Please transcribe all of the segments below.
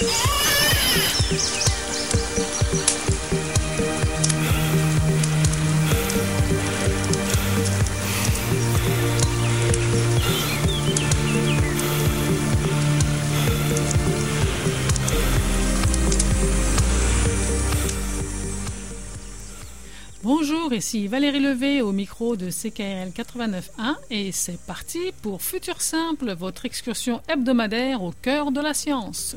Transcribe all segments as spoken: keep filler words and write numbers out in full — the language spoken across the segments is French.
Bonjour, ici Valérie Levé au micro de C K R L quatre-vingt-neuf point un et c'est parti pour Futur Simple, votre excursion hebdomadaire au cœur de la science.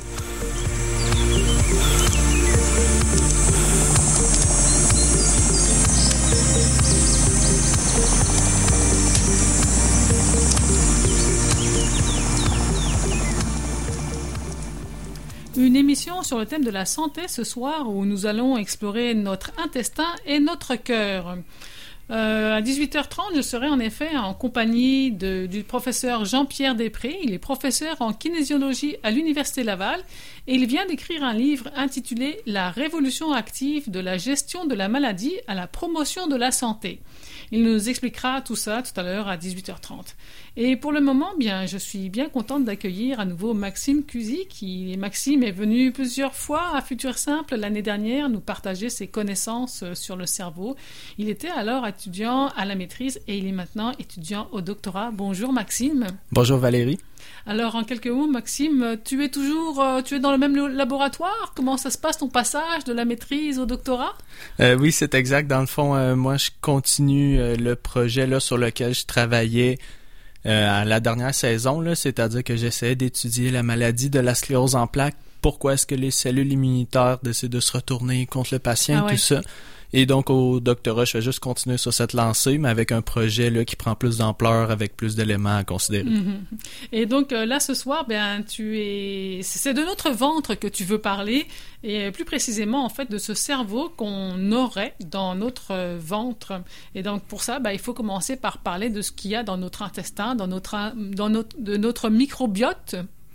Une émission sur le thème de la santé ce soir où nous allons explorer notre intestin et notre cœur. Euh, à dix-huit heures trente, je serai en effet en compagnie de, du professeur Jean-Pierre Després. Il est professeur en kinésiologie à l'Université Laval et il vient d'écrire un livre intitulé « La révolution active de la gestion de la maladie à la promotion de la santé ». Il nous expliquera tout ça tout à l'heure à dix-huit heures trente. Et pour le moment, bien, je suis bien contente d'accueillir à nouveau Maxime Cusi. Qui, Maxime est venu plusieurs fois à Futur Simple l'année dernière nous partager ses connaissances sur le cerveau. Il était alors étudiant à la maîtrise et il est maintenant étudiant au doctorat. Bonjour Maxime. Bonjour Valérie. Alors, en quelques mots, Maxime, tu es toujours euh, tu es dans le même laboratoire? Comment ça se passe ton passage de la maîtrise au doctorat? Euh, oui, c'est exact. Dans le fond, euh, moi, je continue euh, le projet là sur lequel je travaillais euh, à la dernière saison, là, c'est-à-dire que j'essayais d'étudier la maladie de la sclérose en plaques. Pourquoi est-ce que les cellules immunitaires décident de se retourner contre le patient, ah ouais. tout ça. Et donc, au doctorat, je vais juste continuer sur cette lancée, mais avec un projet là qui prend plus d'ampleur, avec plus d'éléments à considérer. Mm-hmm. Et donc, euh, là, ce soir, ben, tu es... c'est de notre ventre que tu veux parler, et plus précisément, en fait, de ce cerveau qu'on aurait dans notre euh, ventre. Et donc, pour ça, ben, il faut commencer par parler de ce qu'il y a dans notre intestin, dans notre, dans notre, de notre microbiote.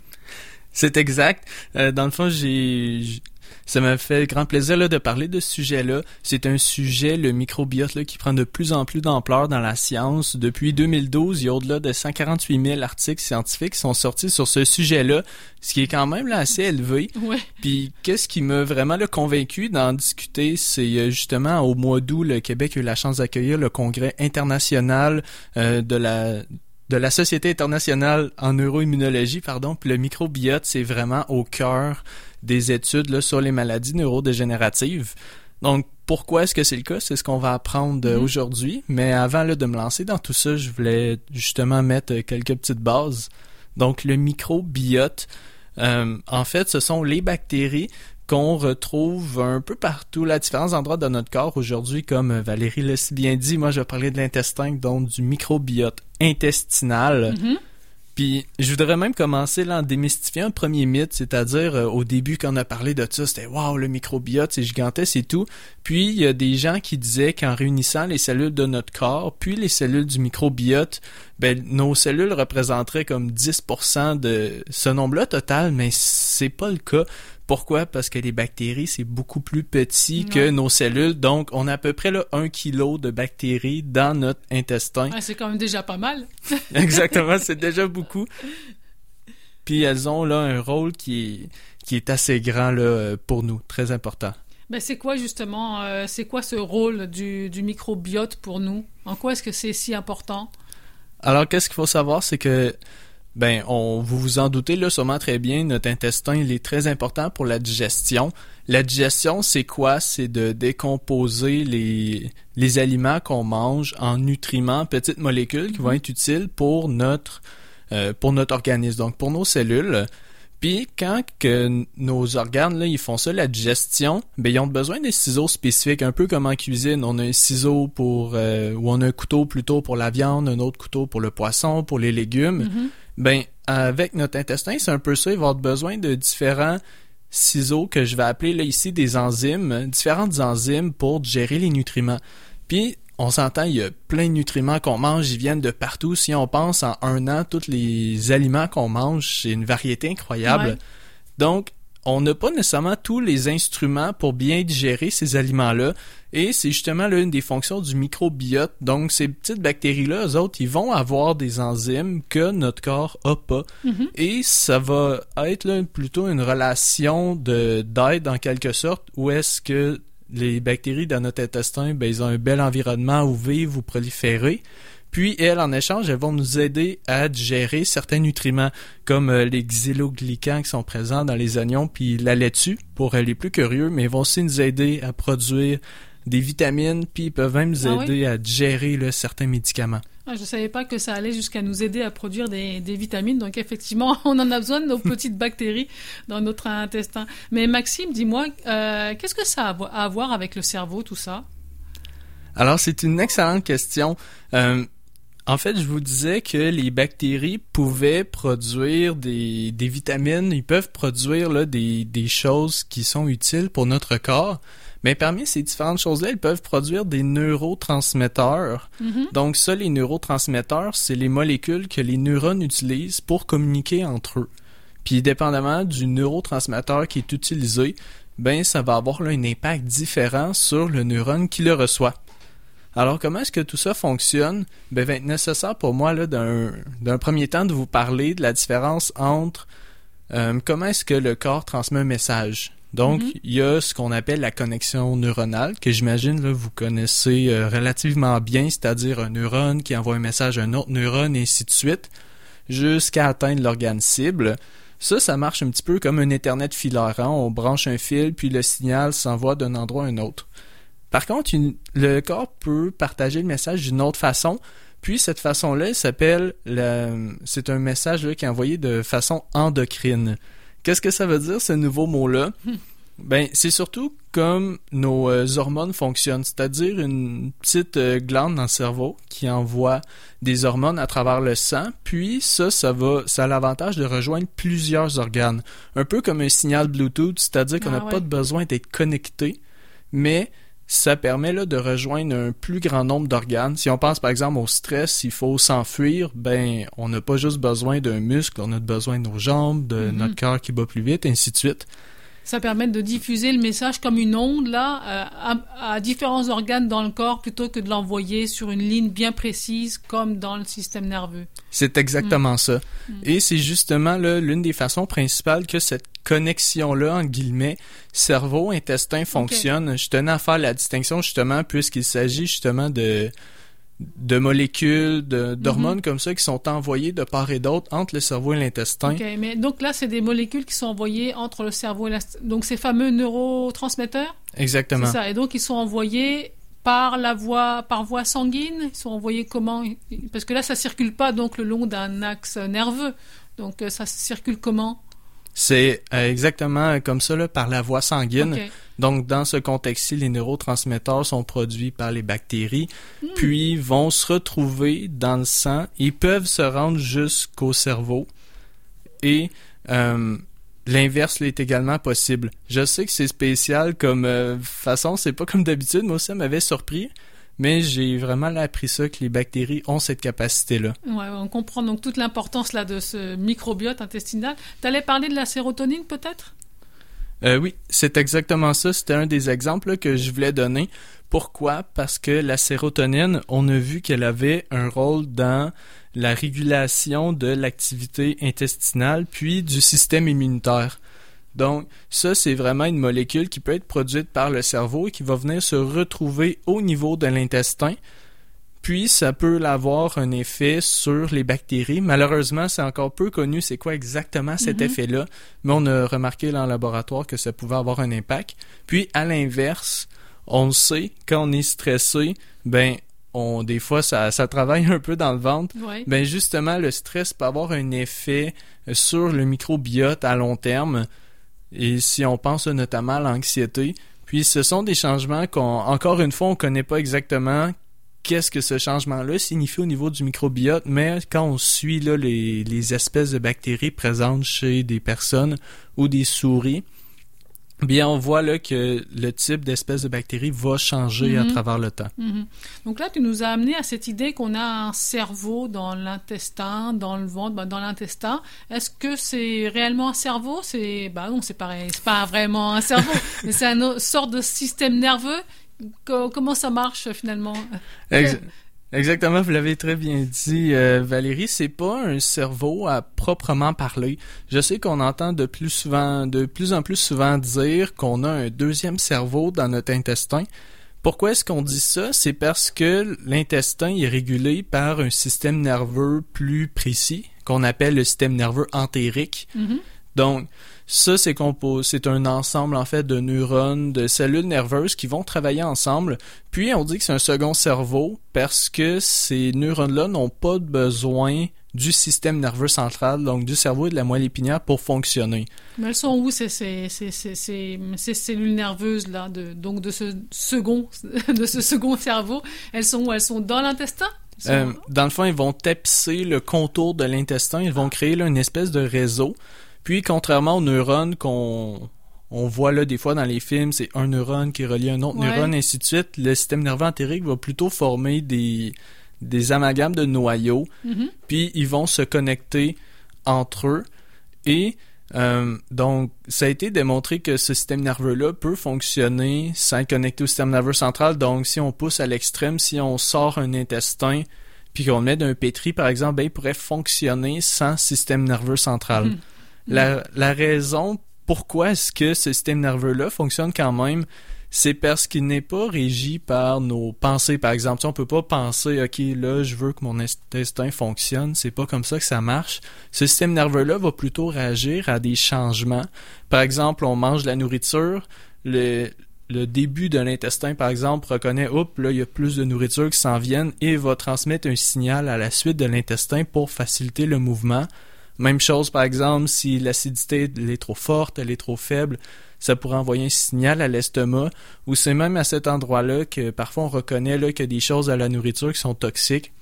C'est exact. Euh, dans le fond, j'ai... j'ai... Ça m'a fait grand plaisir là, de parler de ce sujet-là. C'est un sujet, le microbiote, là, qui prend de plus en plus d'ampleur dans la science. Depuis deux mille douze, il y a au-delà de cent quarante-huit mille articles scientifiques qui sont sortis sur ce sujet-là, ce qui est quand même là, assez élevé. Ouais. Puis qu'est-ce qui m'a vraiment là, convaincu d'en discuter, c'est justement au mois d'août, le Québec a eu la chance d'accueillir le congrès international euh, de la... de la Société internationale en neuroimmunologie, pardon, puis le microbiote, c'est vraiment au cœur des études là, sur les maladies neurodégénératives. Donc, pourquoi est-ce que c'est le cas? C'est ce qu'on va apprendre mm-hmm. aujourd'hui. Mais avant là, de me lancer dans tout ça, je voulais justement mettre quelques petites bases. Donc, le microbiote, euh, en fait, ce sont les bactéries qu'on retrouve un peu partout, là, à différents endroits de notre corps aujourd'hui, comme Valérie l'a si bien dit. Moi, je vais parler de l'intestin, donc du microbiote intestinal. Mm-hmm. Puis, je voudrais même commencer là en démystifiant un premier mythe, c'est-à-dire euh, au début, quand on a parlé de ça, c'était « Wow, le microbiote, c'est gigantesque et tout ». Puis, il y a des gens qui disaient qu'en réunissant les cellules de notre corps, puis les cellules du microbiote, ben nos cellules représenteraient comme dix pour cent de ce nombre-là total, mais c'est pas le cas. Pourquoi? Parce que les bactéries, c'est beaucoup plus petit ouais. que nos cellules. Donc, on a à peu près là, un kilo de bactéries dans notre intestin. Ouais, c'est quand même déjà pas mal. Exactement, c'est déjà beaucoup. Puis, elles ont là un rôle qui est, qui est assez grand là, pour nous, très important. Ben, c'est quoi justement, euh, c'est quoi ce rôle du, du microbiote pour nous? En quoi est-ce que c'est si important? Alors, qu'est-ce qu'il faut savoir, c'est que Ben, on, vous vous en doutez là sûrement très bien, notre intestin, il est très important pour la digestion. La digestion, c'est quoi? C'est de décomposer les, les aliments qu'on mange en nutriments, petites molécules qui vont être utiles pour notre, euh, pour notre organisme, donc pour nos cellules. Puis, quand que nos organes, là, ils font ça, la digestion, ben, ils ont besoin de ciseaux spécifiques, un peu comme en cuisine. On a un ciseau pour, euh, ou on a un couteau plutôt pour la viande, un autre couteau pour le poisson, pour les légumes. Mm-hmm. Ben, avec notre intestin, c'est un peu ça. Il va avoir besoin de différents ciseaux que je vais appeler là ici des enzymes, différentes enzymes pour digérer les nutriments. Puis, on s'entend, il y a plein de nutriments qu'on mange, ils viennent de partout. Si on pense en un an, tous les aliments qu'on mange, c'est une variété incroyable. Ouais. Donc, on n'a pas nécessairement tous les instruments pour bien digérer ces aliments-là. Et c'est justement l'une des fonctions du microbiote. Donc, ces petites bactéries-là, eux autres, ils vont avoir des enzymes que notre corps a pas. Mm-hmm. Et ça va être là, plutôt une relation de, d'aide en quelque sorte, où est-ce que les bactéries dans notre intestin, ben, ils ont un bel environnement où vivre ou proliférer. Puis, elles, en échange, elles vont nous aider à digérer certains nutriments, comme euh, les xyloglycans qui sont présents dans les oignons, puis la laitue, pour les plus curieux, mais ils vont aussi nous aider à produire des vitamines, puis ils peuvent même nous ah aider oui? à digérer là, certains médicaments. Ah, je ne savais pas que ça allait jusqu'à nous aider à produire des, des vitamines, donc effectivement, on en a besoin de nos petites bactéries dans notre intestin. Mais Maxime, dis-moi, euh, qu'est-ce que ça a à voir avec le cerveau, tout ça? Alors, c'est une excellente question. Euh, En fait, je vous disais que les bactéries pouvaient produire des, des vitamines, ils peuvent produire là, des, des choses qui sont utiles pour notre corps. Mais parmi ces différentes choses-là, ils peuvent produire des neurotransmetteurs. Mm-hmm. Donc ça, les neurotransmetteurs, c'est les molécules que les neurones utilisent pour communiquer entre eux. Puis dépendamment du neurotransmetteur qui est utilisé, ben ça va avoir là, un impact différent sur le neurone qui le reçoit. Alors, comment est-ce que tout ça fonctionne? Ben, il va être nécessaire pour moi, là, d'un, d'un premier temps, de vous parler de la différence entre euh, comment est-ce que le corps transmet un message. Donc, mm-hmm. il y a ce qu'on appelle la connexion neuronale, que j'imagine, là, vous connaissez euh, relativement bien, c'est-à-dire un neurone qui envoie un message à un autre neurone, et ainsi de suite, jusqu'à atteindre l'organe cible. Ça, ça marche un petit peu comme un Ethernet filaire, hein? On branche un fil, puis le signal s'envoie d'un endroit à un autre. Par contre, une, le corps peut partager le message d'une autre façon, puis cette façon-là, elle s'appelle, la, c'est un message là, qui est envoyé de façon endocrine. Qu'est-ce que ça veut dire, ce nouveau mot-là? Ben, c'est surtout comme nos euh, hormones fonctionnent, c'est-à-dire une petite euh, glande dans le cerveau qui envoie des hormones à travers le sang, puis ça, ça va, ça a l'avantage de rejoindre plusieurs organes. Un peu comme un signal Bluetooth, c'est-à-dire qu'on n'a ah ouais. pas de besoin d'être connecté, mais ça permet là, de rejoindre un plus grand nombre d'organes. Si on pense par exemple au stress, il faut s'enfuir, ben on n'a pas juste besoin d'un muscle, on a besoin de nos jambes, de mm-hmm. notre cœur qui bat plus vite, ainsi de suite. Ça permet de diffuser le message comme une onde là euh, à, à différents organes dans le corps plutôt que de l'envoyer sur une ligne bien précise comme dans le système nerveux. C'est exactement mm. ça. Mm. Et c'est justement là, l'une des façons principales que cette connexion-là, en guillemets, cerveau-intestin fonctionne. Okay. Je tenais à faire la distinction justement puisqu'il s'agit justement de... de molécules, de, d'hormones mm-hmm. comme ça qui sont envoyées de part et d'autre entre le cerveau et l'intestin. OK, mais donc là, c'est des molécules qui sont envoyées entre le cerveau et l'intestin. Donc, ces fameux neurotransmetteurs? Exactement. C'est ça. Et donc, ils sont envoyés par la voie, par voie sanguine? Ils sont envoyés comment? Parce que là, ça circule pas donc le long d'un axe nerveux. Donc, ça circule comment? C'est euh, exactement comme ça, là, par la voie sanguine. Okay. Donc, dans ce contexte-ci, les neurotransmetteurs sont produits par les bactéries, mmh. puis vont se retrouver dans le sang. Ils peuvent se rendre jusqu'au cerveau. Et euh, l'inverse est également possible. Je sais que c'est spécial comme euh, façon, c'est pas comme d'habitude. Moi aussi, ça m'avait surpris. Mais j'ai vraiment appris ça, que les bactéries ont cette capacité-là. Ouais, on comprend donc toute l'importance là de ce microbiote intestinal. Tu allais parler de la sérotonine peut-être? Euh, oui, c'est exactement ça. C'était un des exemples là, que je voulais donner. Pourquoi? Parce que la sérotonine, on a vu qu'elle avait un rôle dans la régulation de l'activité intestinale puis du système immunitaire. Donc, ça, c'est vraiment une molécule qui peut être produite par le cerveau et qui va venir se retrouver au niveau de l'intestin. Puis, ça peut avoir un effet sur les bactéries. Malheureusement, c'est encore peu connu c'est quoi exactement cet mm-hmm. effet-là, mais on a remarqué dans le laboratoire que ça pouvait avoir un impact. Puis, à l'inverse, on le sait, quand on est stressé, ben on des fois, ça, ça travaille un peu dans le ventre. Ouais. Ben justement, le stress peut avoir un effet sur le microbiote à long terme. Et si on pense notamment à l'anxiété, puis ce sont des changements qu'on, encore une fois, on ne connaît pas exactement qu'est-ce que ce changement-là signifie au niveau du microbiote, mais quand on suit là, les, les espèces de bactéries présentes chez des personnes ou des souris, bien on voit là que le type d'espèce de bactérie va changer mm-hmm. à travers le temps. Mm-hmm. Donc là, tu nous as amené à cette idée qu'on a un cerveau dans l'intestin, dans le ventre, ben dans l'intestin. Est-ce que c'est réellement un cerveau? C'est, bah non, c'est pareil, c'est pas vraiment un cerveau, mais c'est une sorte de système nerveux. Comment ça marche finalement? Ex- Exactement, vous l'avez très bien dit, euh, Valérie. C'est pas un cerveau à proprement parler. Je sais qu'on entend de plus souvent, de plus en plus souvent dire qu'on a un deuxième cerveau dans notre intestin. Pourquoi est-ce qu'on dit ça? C'est parce que l'intestin est régulé par un système nerveux plus précis, qu'on appelle le système nerveux entérique. Mm-hmm. Donc, ça, c'est compos- c'est un ensemble, en fait, de neurones, de cellules nerveuses qui vont travailler ensemble. Puis, on dit que c'est un second cerveau parce que ces neurones-là n'ont pas besoin du système nerveux central, donc du cerveau et de la moelle épinière pour fonctionner. Mais elles sont où ces, ces, ces, ces, ces, ces cellules nerveuses-là, de, donc de ce second, de ce second cerveau? Elles sont où? Elles sont dans l'intestin? Euh, dans le fond, ils vont tapisser le contour de l'intestin. Ils vont créer là, une espèce de réseau. Puis, contrairement aux neurones qu'on on voit là des fois dans les films, c'est un neurone qui relie un autre ouais. neurone, ainsi de suite, le système nerveux entérique va plutôt former des, des amalgames de noyaux, mm-hmm. puis ils vont se connecter entre eux. Et euh, donc, ça a été démontré que ce système nerveux-là peut fonctionner sans être connecté au système nerveux central. Donc, si on pousse à l'extrême, si on sort un intestin, puis qu'on le met d'un pétri, par exemple, ben, il pourrait fonctionner sans système nerveux central. Mm-hmm. La, la raison pourquoi est-ce que ce système nerveux-là fonctionne quand même, c'est parce qu'il n'est pas régi par nos pensées. Par exemple, on peut pas penser, OK, là, je veux que mon intestin fonctionne. C'est pas comme ça que ça marche. Ce système nerveux-là va plutôt réagir à des changements. Par exemple, on mange de la nourriture, le, le début de l'intestin, par exemple, reconnaît, oups, là, il y a plus de nourriture qui s'en viennent et va transmettre un signal à la suite de l'intestin pour faciliter le mouvement. Même chose, par exemple, si l'acidité elle est trop forte, elle est trop faible, ça pourrait envoyer un signal à l'estomac, ou c'est même à cet endroit-là que parfois on reconnaît là, qu'il y a des choses à la nourriture qui sont toxiques.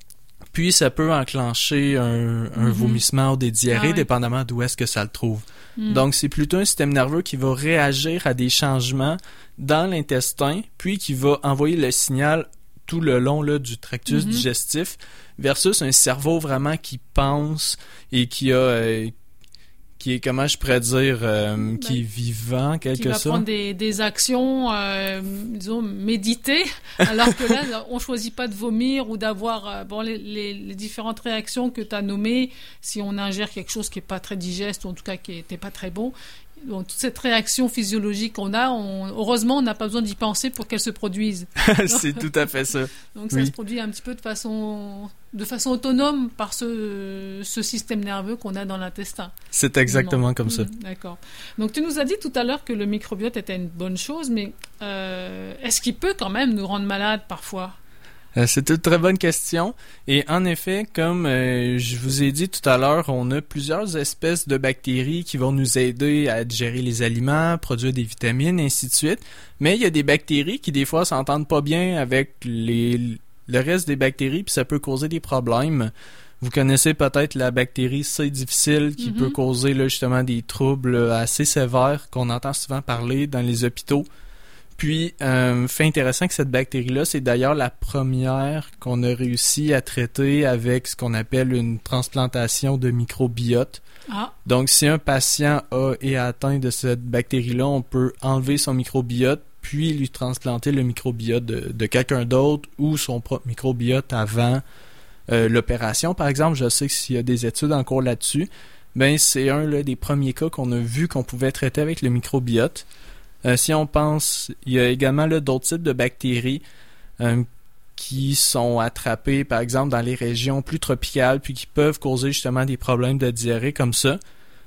Puis ça peut enclencher un, un mm-hmm. vomissement ou des diarrhées, ah, oui. dépendamment d'où est-ce que ça le trouve. Mm. Donc c'est plutôt un système nerveux qui va réagir à des changements dans l'intestin, puis qui va envoyer le signal tout le long là, du tractus mm-hmm. digestif, versus un cerveau vraiment qui pense et qui a euh, qui est, comment je pourrais dire, euh, qui ben, est vivant, quelque sorte. Qui va prendre des, des actions, euh, disons, méditées, alors que là, on choisit pas de vomir ou d'avoir euh, bon les, les, les différentes réactions que tu as nommées, si on ingère quelque chose qui est pas très digeste, ou en tout cas qui était pas très bon. Donc, toute cette réaction physiologique qu'on a, on, heureusement, on n'a pas besoin d'y penser pour qu'elle se produise. C'est tout à fait ça. Donc, oui. ça se produit un petit peu de façon, de façon autonome par ce, ce système nerveux qu'on a dans l'intestin. C'est exactement comme ça. Mmh, d'accord. Donc, tu nous as dit tout à l'heure que le microbiote était une bonne chose, mais euh, est-ce qu'il peut quand même nous rendre malades parfois? C'est une très bonne question. Et en effet, comme euh, je vous ai dit tout à l'heure, on a plusieurs espèces de bactéries qui vont nous aider à digérer les aliments, produire des vitamines, ainsi de suite. Mais il y a des bactéries qui, des fois, s'entendent pas bien avec les, le reste des bactéries, puis ça peut causer des problèmes. Vous connaissez peut-être la bactérie C. difficile qui mm-hmm. peut causer là, justement des troubles assez sévères qu'on entend souvent parler dans les hôpitaux. Puis, euh, fait intéressant que cette bactérie-là, c'est d'ailleurs la première qu'on a réussi à traiter avec ce qu'on appelle une transplantation de microbiote. Ah. Donc, si un patient a est atteint de cette bactérie-là, on peut enlever son microbiote, puis lui transplanter le microbiote de, de quelqu'un d'autre ou son propre microbiote avant euh, l'opération. Par exemple, je sais que s'il y a des études en cours là-dessus, ben c'est un là, des premiers cas qu'on a vu qu'on pouvait traiter avec le microbiote. Euh, si on pense, il y a également là, d'autres types de bactéries euh, qui sont attrapées, par exemple, dans les régions plus tropicales, puis qui peuvent causer justement des problèmes de diarrhée comme ça.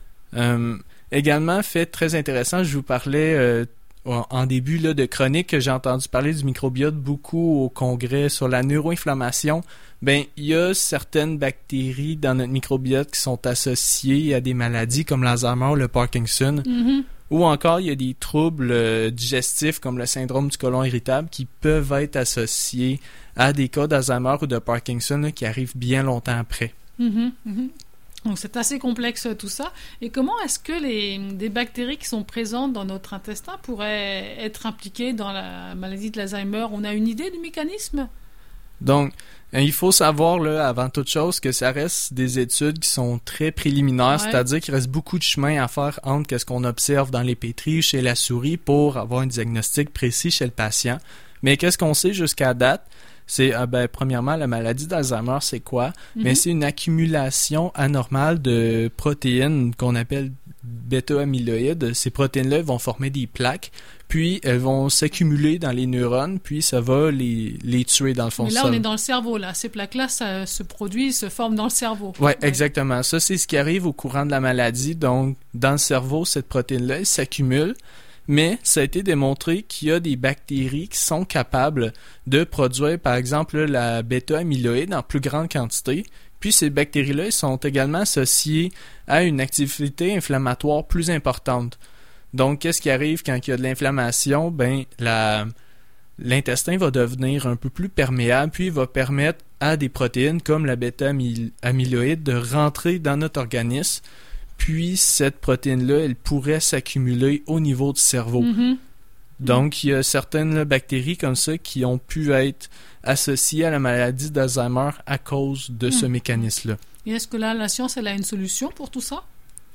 Euh, également, fait très intéressant, je vous parlais euh, en début là, de chronique que j'ai entendu parler du microbiote beaucoup au congrès sur la neuroinflammation. Ben, il y a certaines bactéries dans notre microbiote qui sont associées à des maladies comme l'Alzheimer ou le Parkinson. Mm-hmm. Ou encore, il y a des troubles euh, digestifs comme le syndrome du côlon irritable qui peuvent être associés à des cas d'Alzheimer ou de Parkinson là, qui arrivent bien longtemps après. Mm-hmm, mm-hmm. Donc c'est assez complexe tout ça. Et comment est-ce que les, des bactéries qui sont présentes dans notre intestin pourraient être impliquées dans la maladie de l'Alzheimer? On a une idée du mécanisme? Donc, il faut savoir, là, avant toute chose, que ça reste des études qui sont très préliminaires, ouais. C'est-à-dire qu'il reste beaucoup de chemin à faire entre ce qu'on observe dans les pétris chez la souris pour avoir un diagnostic précis chez le patient. Mais qu'est-ce qu'on sait jusqu'à date? C'est, euh, ben, premièrement, la maladie d'Alzheimer, c'est quoi? Mm-hmm. Mais c'est une accumulation anormale de protéines qu'on appelle bêta-amyloïdes. Ces protéines-là vont former des plaques, puis elles vont s'accumuler dans les neurones, puis ça va les, les tuer dans le fond. Mais là, ça. on est dans le cerveau, là. Ces plaques-là, ça se produit, se forment dans le cerveau. Ouais, ouais, exactement. Ça, c'est ce qui arrive au courant de la maladie. Donc, dans le cerveau, cette protéine-là, elle s'accumule. Mais ça a été démontré qu'il y a des bactéries qui sont capables de produire, par exemple, la bêta-amyloïde en plus grande quantité. Puis ces bactéries-là elles sont également associées à une activité inflammatoire plus importante. Donc, qu'est-ce qui arrive quand il y a de l'inflammation? Ben, la, l'intestin va devenir un peu plus perméable, puis il va permettre à des protéines comme la bêta-amyloïde de rentrer dans notre organisme. Puis cette protéine-là, elle pourrait s'accumuler au niveau du cerveau. Mm-hmm. Donc, il y a certaines bactéries comme ça qui ont pu être associées à la maladie d'Alzheimer à cause de mm. ce mécanisme-là. Et est-ce que là, la science, elle a une solution pour tout ça?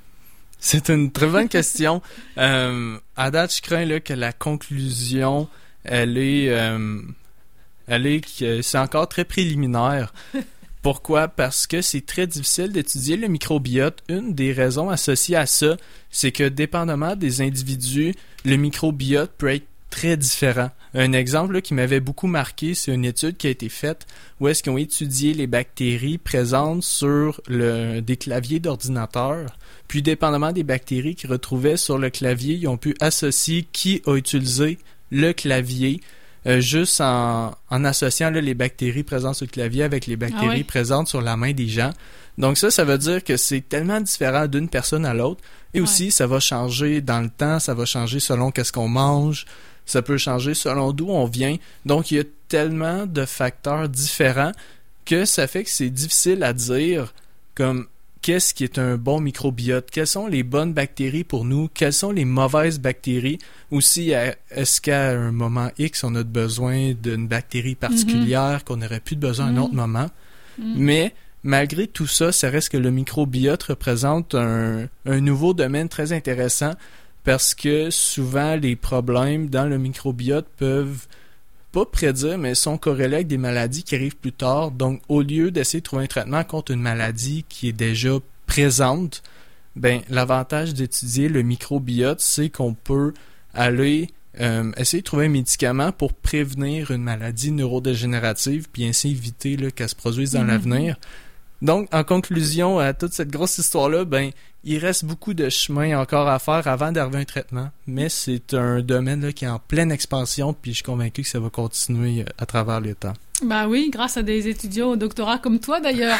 C'est une très bonne question. euh, à date, je crains là, que la conclusion, elle est, euh, elle est que c'est encore très préliminaire. Pourquoi? Parce que c'est très difficile d'étudier le microbiote. Une des raisons associées à ça, c'est que dépendamment des individus, le microbiote peut être très différent. Un exemple là, qui m'avait beaucoup marqué, c'est une étude qui a été faite où est-ce qu'ils ont étudié les bactéries présentes sur le, des claviers d'ordinateur. Puis, dépendamment des bactéries qu'ils retrouvaient sur le clavier, ils ont pu associer qui a utilisé le clavier Euh, juste en, en associant là, les bactéries présentes sur le clavier avec les bactéries ah oui. présentes sur la main des gens. Donc ça, ça veut dire que c'est tellement différent d'une personne à l'autre. Et ouais. aussi, ça va changer dans le temps, ça va changer selon qu'est-ce qu'on mange, ça peut changer selon d'où on vient. Donc, il y a tellement de facteurs différents que ça fait que c'est difficile à dire comme qu'est-ce qui est un bon microbiote, quelles sont les bonnes bactéries pour nous, quelles sont les mauvaises bactéries. Aussi, est-ce qu'à un moment X, on a besoin d'une bactérie particulière, mm-hmm. qu'on n'aurait plus besoin à mm-hmm. un autre moment. Mm-hmm. Mais malgré tout ça, ça reste que le microbiote représente un, un nouveau domaine très intéressant parce que souvent, les problèmes dans le microbiote peuvent pas prédire, mais sont corrélés avec des maladies qui arrivent plus tard. Donc, au lieu d'essayer de trouver un traitement contre une maladie qui est déjà présente, ben l'avantage d'étudier le microbiote, c'est qu'on peut aller euh, essayer de trouver un médicament pour prévenir une maladie neurodégénérative, puis ainsi éviter là, qu'elle se produise dans mm-hmm. l'avenir. Donc, en conclusion à toute cette grosse histoire-là, ben il reste beaucoup de chemin encore à faire avant d'arriver à un traitement, mais c'est un domaine là, qui est en pleine expansion, puis je suis convaincu que ça va continuer à travers le temps. Ben oui, grâce à des étudiants au doctorat comme toi d'ailleurs.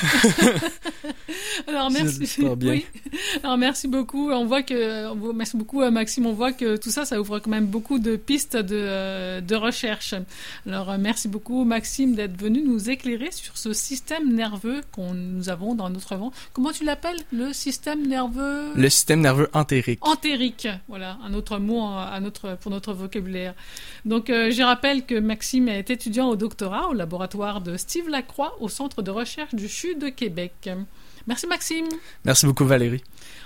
Alors merci. Bien. Oui. Alors merci beaucoup. On voit que merci beaucoup Maxime. On voit que tout ça, ça ouvre quand même beaucoup de pistes de de recherche. Alors merci beaucoup Maxime d'être venu nous éclairer sur ce système nerveux qu'on nous avons dans notre ventre. Comment tu l'appelles? Le système nerveux? Le système nerveux entérique. Entérique. Voilà, un autre mot à notre pour notre vocabulaire. Donc euh, je rappelle que Maxime est étudiant au doctorat au laboratoire de Steve Lacroix au Centre de recherche du C H U de Québec. Merci Maxime. Merci beaucoup Valérie.